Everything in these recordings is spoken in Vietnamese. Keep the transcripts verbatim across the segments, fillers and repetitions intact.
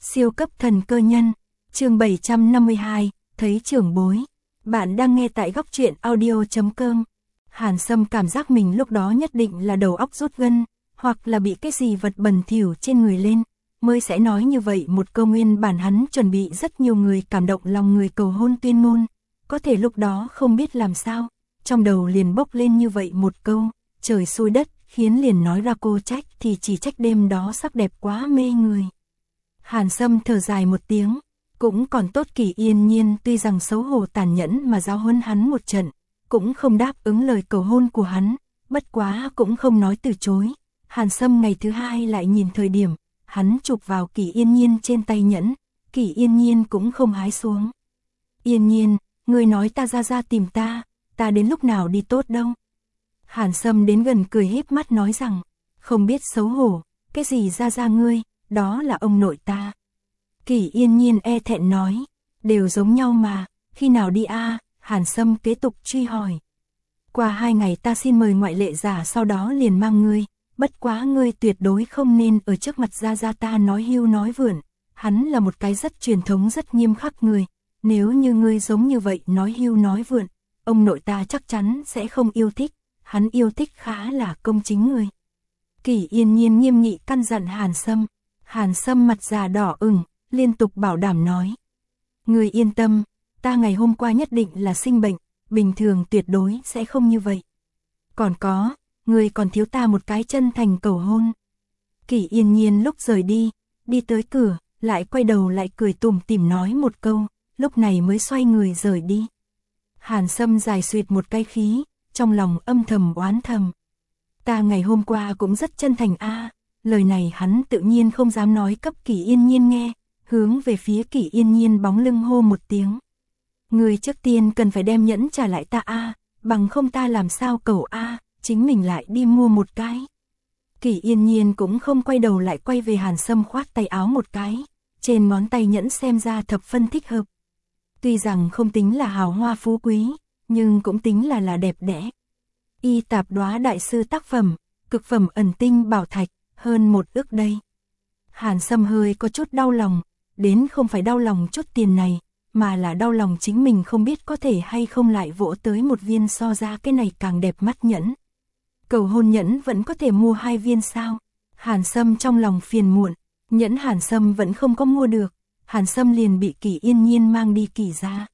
Siêu cấp thần cơ nhân, chương bảy trăm năm mươi hai, thấy trưởng bối. Bạn đang nghe tại góc truyện audio chấm com. Hàn Sâm cảm giác mình lúc đó nhất định là đầu óc rút gân, hoặc là bị cái gì vật bẩn thỉu trên người lên, mới sẽ nói như vậy một câu. Nguyên bản hắn chuẩn bị rất nhiều người cảm động lòng người cầu hôn tuyên ngôn, có thể lúc đó không biết làm sao, trong đầu liền bốc lên như vậy một câu, trời xui đất khiến, liền nói ra cô trách thì chỉ trách đêm đó sắc đẹp quá mê người. Hàn Sâm thở dài một tiếng, cũng còn tốt Kỷ Yên Nhiên tuy rằng xấu hổ tàn nhẫn mà giáo huấn hắn một trận, cũng không đáp ứng lời cầu hôn của hắn, bất quá cũng không nói từ chối. Hàn Sâm ngày thứ hai lại nhìn thời điểm, hắn chụp vào Kỷ Yên Nhiên trên tay nhẫn, Kỷ Yên Nhiên cũng không hái xuống. Yên Nhiên, ngươi nói ta ra ra tìm ta, ta đến lúc nào đi tốt đâu. Hàn Sâm đến gần cười híp mắt nói rằng, không biết xấu hổ, cái gì ra ra ngươi, đó là ông nội ta. Kỷ Yên Nhiên e thẹn nói, đều giống nhau mà, khi nào đi a? À? Hàn Sâm kế tục truy hỏi. Qua hai ngày ta xin mời ngoại lệ giả, sau đó liền mang ngươi, bất quá ngươi tuyệt đối không nên ở trước mặt ra ra ta nói hưu nói vượn, hắn là một cái rất truyền thống rất nghiêm khắc người, nếu như ngươi giống như vậy nói hưu nói vượn, ông nội ta chắc chắn sẽ không yêu thích, hắn yêu thích khá là công chính người. Kỷ Yên Nhiên nghiêm nghị căn dặn Hàn Sâm. Hàn Sâm mặt già đỏ ửng, liên tục bảo đảm nói. Ngươi yên tâm, ta ngày hôm qua nhất định là sinh bệnh, bình thường tuyệt đối sẽ không như vậy. Còn có, ngươi còn thiếu ta một cái chân thành cầu hôn. Kỷ Yên Nhiên lúc rời đi, đi tới cửa, lại quay đầu lại cười tủm tỉm nói một câu, lúc này mới xoay người rời đi. Hàn Sâm dài suyệt một cái khí, trong lòng âm thầm oán thầm. Ta ngày hôm qua cũng rất chân thành a. À. Lời này hắn tự nhiên không dám nói cấp Kỷ Yên Nhiên nghe, hướng về phía Kỷ Yên Nhiên bóng lưng hô một tiếng. Người trước tiên cần phải đem nhẫn trả lại ta a, à, bằng không ta làm sao cầu a, à, chính mình lại đi mua một cái. Kỷ Yên Nhiên cũng không quay đầu lại quay về Hàn Sâm khoát tay áo một cái, trên ngón tay nhẫn xem ra thập phân thích hợp. Tuy rằng không tính là hào hoa phú quý, nhưng cũng tính là là đẹp đẽ. Y Tạp Đóa đại sư tác phẩm, cực phẩm ẩn tinh bảo thạch, hơn một ức đây. Hàn Sâm hơi có chút đau lòng, đến không phải đau lòng chút tiền này, mà là đau lòng chính mình không biết có thể hay không lại vỗ tới một viên so ra cái này càng đẹp mắt nhẫn. Cầu hôn nhẫn vẫn có thể mua hai viên sao? Hàn Sâm trong lòng phiền muộn, nhẫn Hàn Sâm vẫn không có mua được, Hàn Sâm liền bị Kỷ Yên Nhiên mang đi Kỷ gia.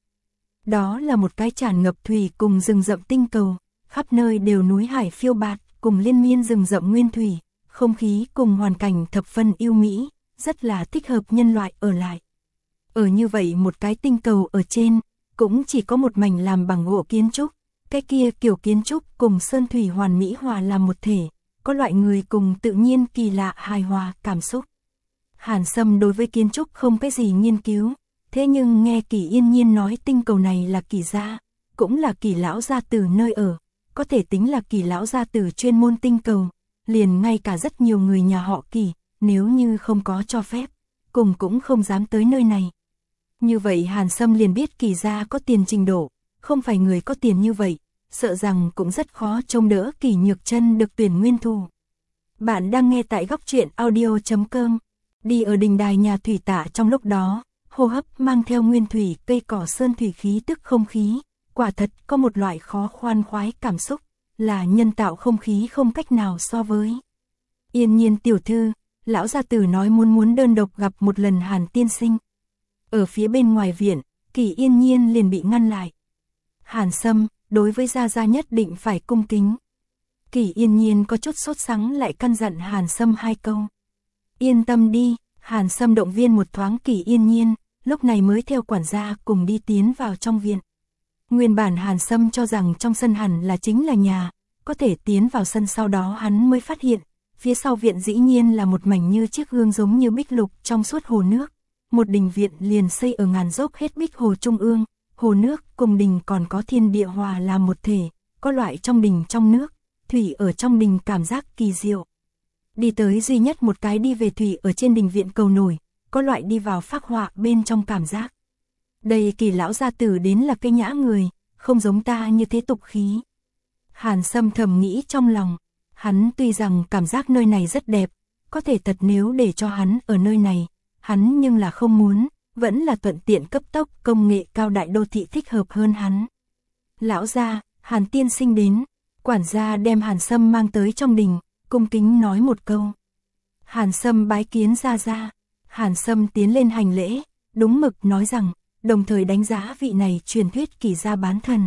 Đó là một cái tràn ngập thủy cùng rừng rậm tinh cầu, khắp nơi đều núi hải phiêu bạt, cùng liên miên rừng rậm nguyên thủy, không khí cùng hoàn cảnh thập phân yêu mỹ, rất là thích hợp nhân loại ở lại. Ở như vậy một cái tinh cầu ở trên, cũng chỉ có một mảnh làm bằng gỗ kiến trúc, cái kia kiểu kiến trúc cùng sơn thủy hoàn mỹ hòa làm một thể, có loại người cùng tự nhiên kỳ lạ hài hòa cảm xúc. Hàn Sâm đối với kiến trúc không cái gì nghiên cứu, thế nhưng nghe Kỷ Yên Nhiên nói tinh cầu này là Kỷ gia, cũng là Kỷ lão gia tử nơi ở, có thể tính là Kỷ lão gia tử chuyên môn tinh cầu, liền ngay cả rất nhiều người nhà họ Kỷ, nếu như không có cho phép, cùng cũng không dám tới nơi này. Như vậy Hàn Sâm liền biết Kỷ gia có tiền trình độ, không phải người có tiền như vậy, sợ rằng cũng rất khó trông đỡ Kỷ Nhược Chân được tuyển nguyên thủ. Bạn đang nghe tại góc truyện audio chấm com. Đi ở đình đài nhà thủy tạ trong lúc đó, hô hấp mang theo nguyên thủy cây cỏ sơn thủy khí tức không khí, quả thật có một loại khó khoan khoái cảm xúc, là nhân tạo không khí không cách nào so với. Yên Nhiên tiểu thư, lão gia tử nói muốn muốn đơn độc gặp một lần Hàn tiên sinh. Ở phía bên ngoài viện, Kỷ Yên Nhiên liền bị ngăn lại. Hàn Sâm, đối với gia gia nhất định phải cung kính. Kỷ Yên Nhiên có chút sốt sắng lại căn dặn Hàn Sâm hai câu. Yên tâm đi, Hàn Sâm động viên một thoáng Kỷ Yên Nhiên, lúc này mới theo quản gia cùng đi tiến vào trong viện. Nguyên bản Hàn Sâm cho rằng trong sân hẳn là chính là nhà, có thể tiến vào sân sau đó hắn mới phát hiện, phía sau viện dĩ nhiên là một mảnh như chiếc gương giống như bích lục trong suốt hồ nước. Một đình viện liền xây ở ngàn dốc hết bích hồ trung ương, hồ nước cùng đình còn có thiên địa hòa làm một thể, có loại trong đình trong nước, thủy ở trong đình cảm giác kỳ diệu. Đi tới duy nhất một cái đi về thủy ở trên đình viện cầu nổi, có loại đi vào phác họa bên trong cảm giác. Đây Kỷ lão gia tử đến là cây nhã người, không giống ta như thế tục khí. Hàn Sâm thầm nghĩ trong lòng, hắn tuy rằng cảm giác nơi này rất đẹp, có thể thật nếu để cho hắn ở nơi này, hắn nhưng là không muốn, vẫn là thuận tiện cấp tốc công nghệ cao đại đô thị thích hợp hơn hắn. Lão gia, Hàn tiên sinh đến, quản gia đem Hàn Sâm mang tới trong đình, cung kính nói một câu. Hàn Sâm bái kiến gia gia. Hàn Sâm tiến lên hành lễ, đúng mực nói rằng, đồng thời đánh giá vị này truyền thuyết Kỳ gia bán thần.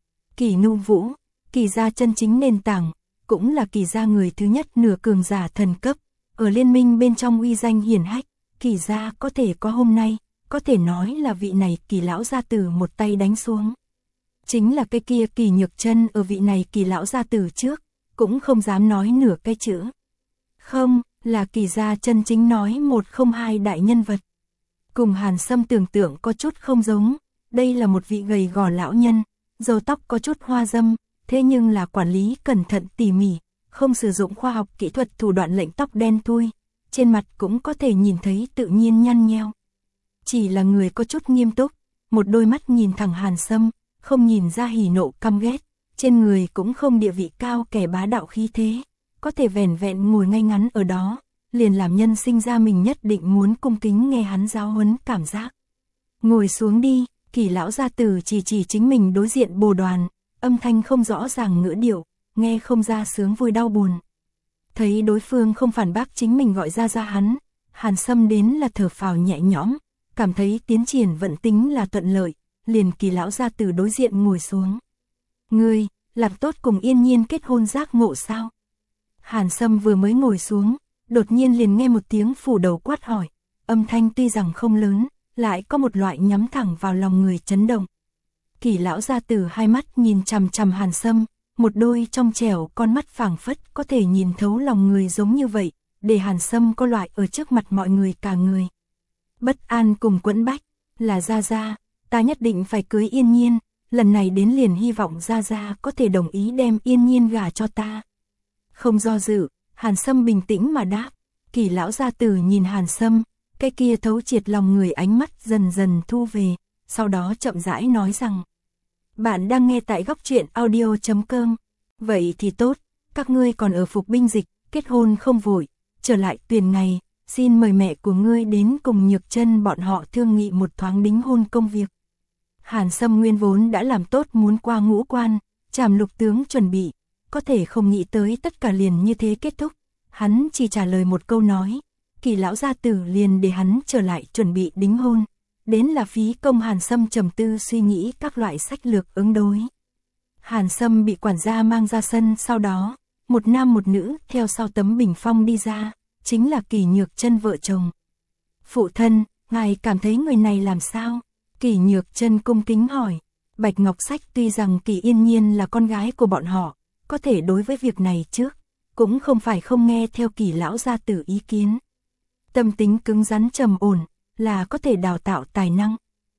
Kỳ Nhu Vũ, Kỳ gia chân chính nền tảng, cũng là Kỳ gia người thứ nhất nửa cường giả thần cấp, ở liên minh bên trong uy danh hiển hách, Kỳ gia có thể có hôm nay, có thể nói là vị này Kỳ lão gia tử một tay đánh xuống. Chính là cái kia Kỳ Nhược Chân ở vị này Kỳ lão gia tử trước, cũng không dám nói nửa cái chữ. Không, là Kỳ gia chân chính nói một không hai đại nhân vật. Cùng Hàn Sâm tưởng tượng có chút không giống, đây là một vị gầy gò lão nhân, râu tóc có chút hoa râm, thế nhưng là quản lý cẩn thận tỉ mỉ, không sử dụng khoa học kỹ thuật thủ đoạn lệnh tóc đen thui, trên mặt cũng có thể nhìn thấy tự nhiên nhăn nheo. Chỉ là người có chút nghiêm túc, một đôi mắt nhìn thẳng Hàn Sâm, không nhìn ra hỉ nộ căm ghét, trên người cũng không địa vị cao kẻ bá đạo khí thế, có thể vẻn vẹn ngồi ngay ngắn ở đó, liền làm nhân sinh ra mình nhất định muốn cung kính nghe hắn giáo huấn cảm giác. Ngồi xuống đi, Kỳ lão gia tử chỉ chỉ chính mình đối diện bồ đoàn, âm thanh không rõ ràng ngữ điệu, nghe không ra sướng vui đau buồn. Thấy đối phương không phản bác chính mình gọi ra ra hắn, Hàn Sâm đến là thở phào nhẹ nhõm, cảm thấy tiến triển vận tính là thuận lợi, liền Kỳ lão gia tử đối diện ngồi xuống. Ngươi, làm tốt cùng Yên Nhiên kết hôn giác ngộ sao? Hàn Sâm vừa mới ngồi xuống, đột nhiên liền nghe một tiếng phủ đầu quát hỏi, âm thanh tuy rằng không lớn, lại có một loại nhắm thẳng vào lòng người chấn động. Kỳ lão gia tử hai mắt nhìn chằm chằm Hàn Sâm, một đôi trong trẻo con mắt phảng phất có thể nhìn thấu lòng người giống như vậy, để Hàn Sâm có loại ở trước mặt mọi người cả người. Bất an cùng quẫn bách, là gia gia, ta nhất định phải cưới Yên Nhiên, lần này đến liền hy vọng gia gia có thể đồng ý đem Yên Nhiên gả cho ta. Không do dự, Hàn Sâm bình tĩnh mà đáp. Kỳ lão gia tử nhìn Hàn Sâm, cái kia thấu triệt lòng người ánh mắt dần dần thu về, sau đó chậm rãi nói rằng: Bạn đang nghe tại góc truyện audio chấm com. Vậy thì tốt, các ngươi còn ở phục binh dịch, kết hôn không vội, trở lại Tuyền ngày, xin mời mẹ của ngươi đến cùng Nhược Chân bọn họ thương nghị một thoáng đính hôn công việc. Hàn Sâm nguyên vốn đã làm tốt muốn qua ngũ quan, Trảm Lục tướng chuẩn bị, có thể không nghĩ tới tất cả liền như thế kết thúc, hắn chỉ trả lời một câu nói, Kỳ lão gia tử liền để hắn trở lại chuẩn bị đính hôn, đến là phí công Hàn Sâm trầm tư suy nghĩ các loại sách lược ứng đối. Hàn Sâm bị quản gia mang ra sân, sau đó, một nam một nữ theo sau tấm bình phong đi ra, chính là Kỳ Nhược Chân vợ chồng. Phụ thân, ngài cảm thấy người này làm sao? Kỳ Nhược Chân cung kính hỏi. Bạch Ngọc Sách tuy rằng Kỳ Yên Nhiên là con gái của bọn họ, có thể đối với việc này trước, cũng không phải không nghe theo Kỳ lão gia tử ý kiến. Tâm tính cứng rắn trầm ổn, là có thể đào tạo tài năng.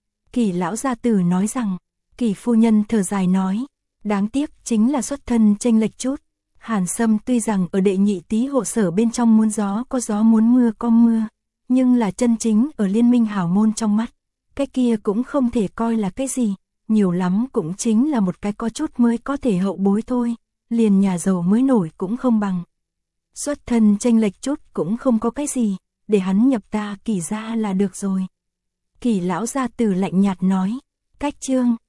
Kỳ lão gia tử nói rằng, Kỳ phu nhân thở dài nói, đáng tiếc chính là xuất thân chênh lệch chút. Hàn Sâm tuy rằng ở đệ nhị tý hộ sở bên trong muốn gió có gió muốn mưa có mưa, nhưng là chân chính ở liên minh hảo môn trong mắt, cái kia cũng không thể coi là cái gì, nhiều lắm cũng chính là một cái có chút mới có thể hậu bối thôi, liền nhà giàu mới nổi cũng không bằng. Xuất thân chênh lệch chút cũng không có cái gì, để hắn nhập ta Kỳ gia là được rồi. Kỳ lão gia tử lạnh nhạt nói, cách chương,